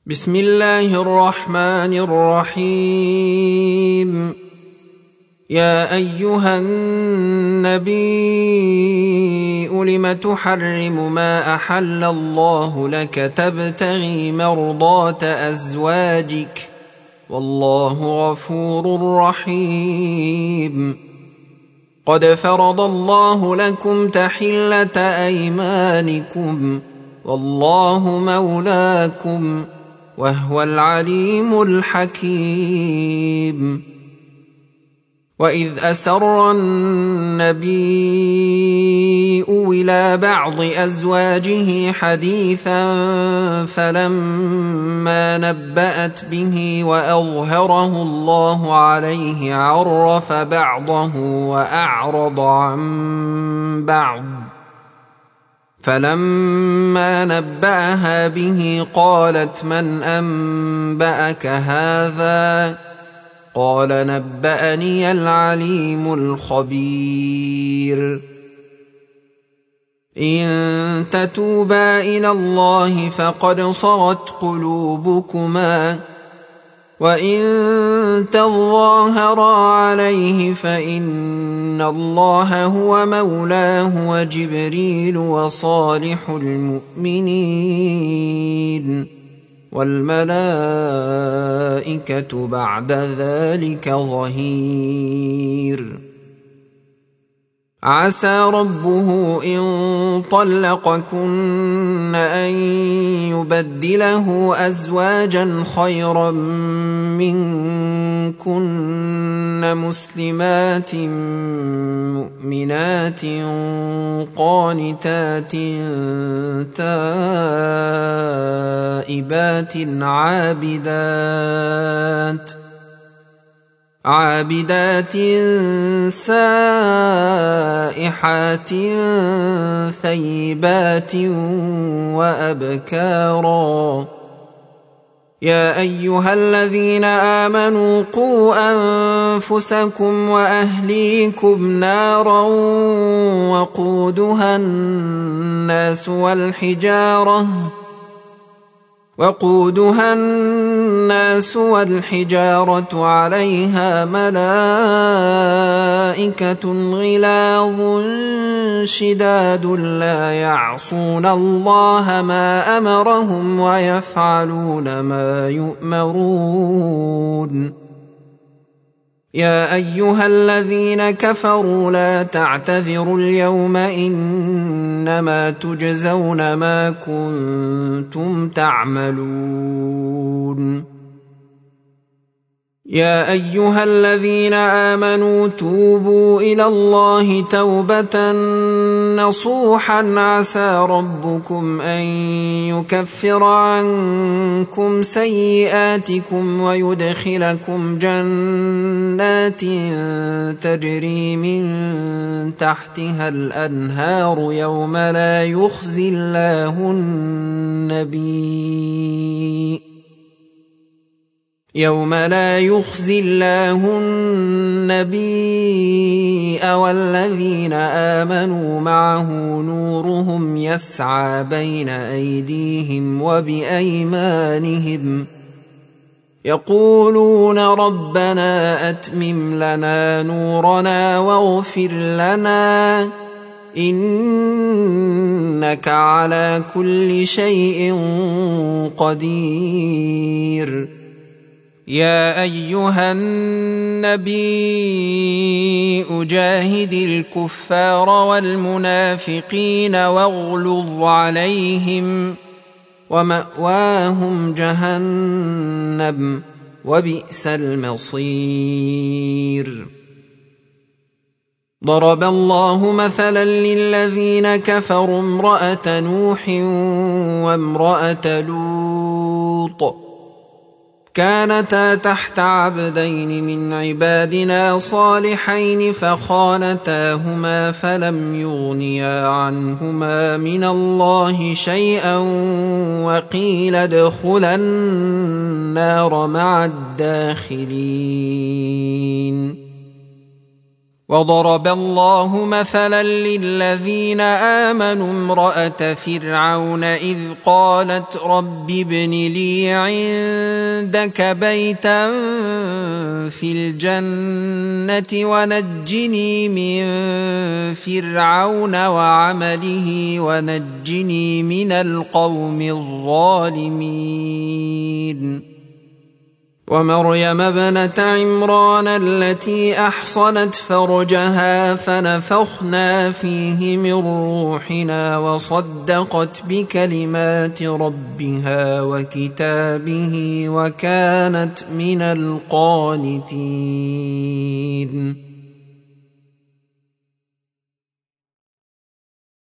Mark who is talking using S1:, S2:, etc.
S1: بسم الله الرحمن الرحيم. يا أيها النبي لم تحرم ما أحل الله لك تبتغي مرضات أزواجك والله غفور رحيم. قد فرض الله لكم تحلة أيمانكم والله مولاكم وهو العليم الحكيم. وإذ أسر النبي إلى بعض أزواجه حديثا فلما نبأت به وأظهره الله عليه عرف بعضه وأعرض عن بعض، فلما نبأها به قالت من أنبأك هذا؟ قال نبأني العليم الخبير. إن تتوبا إلى الله فقد صغت قلوبكما وإن تظاهرا عليه فإن الله هو مولاه وجبريل وصالح المؤمنين والملائكة بعد ذلك ظهير. عسى ربه إن طلقكن أن يبدله أزواجا خيرا منكن مسلمات مؤمنات قانتات تائبات عابدات سائحات ثيبات وأبكارا. يا أيها الذين آمنوا قوا أنفسكم وأهليكم نارا وقودها الناس والحجارة عليها ملائكة غلاظ شداد لا يعصون الله ما أمرهم ويفعلون ما يؤمرون. يا أيها الذين كفروا لا تعتذروا اليوم إنما تجزون ما كنتم تعملون. يا أيها الذين آمنوا توبوا إلى الله توبة نصوحا عسى ربكم أن يكفر عنكم سيئاتكم ويدخلكم جنات تجري من تحتها الأنهار يوم لا يخزي الله النبي والذين آمنوا معه نورهم يسعى بين أيديهم وبأيمانهم يقولون ربنا أتمم لنا نورنا واغفر لنا إنك على كل شيء قدير. يا أيها النبي جاهد الكفار والمنافقين واغلظ عليهم ومأواهم جهنم وبئس المصير. ضرب الله مثلا للذين كفروا امرأة نوح وامرأة لوط كانتا تحت عبدين من عبادنا صالحين فخانتاهما فلم يغنيا عنهما من الله شيئا وقيل ادخلا النار مع الداخلين. وضرب الله مثلا للذين آمنوا امرأة فرعون إذ قالت رب ابن لي عندك بيتا في الجنة ونجني من فرعون وعمله ونجني من القوم الظالمين ومريم ابنة عمران التي أحصنت فرجها فنفخنا فيه من روحنا وصدقت بكلمات ربها وكتابه وكانت من القانتين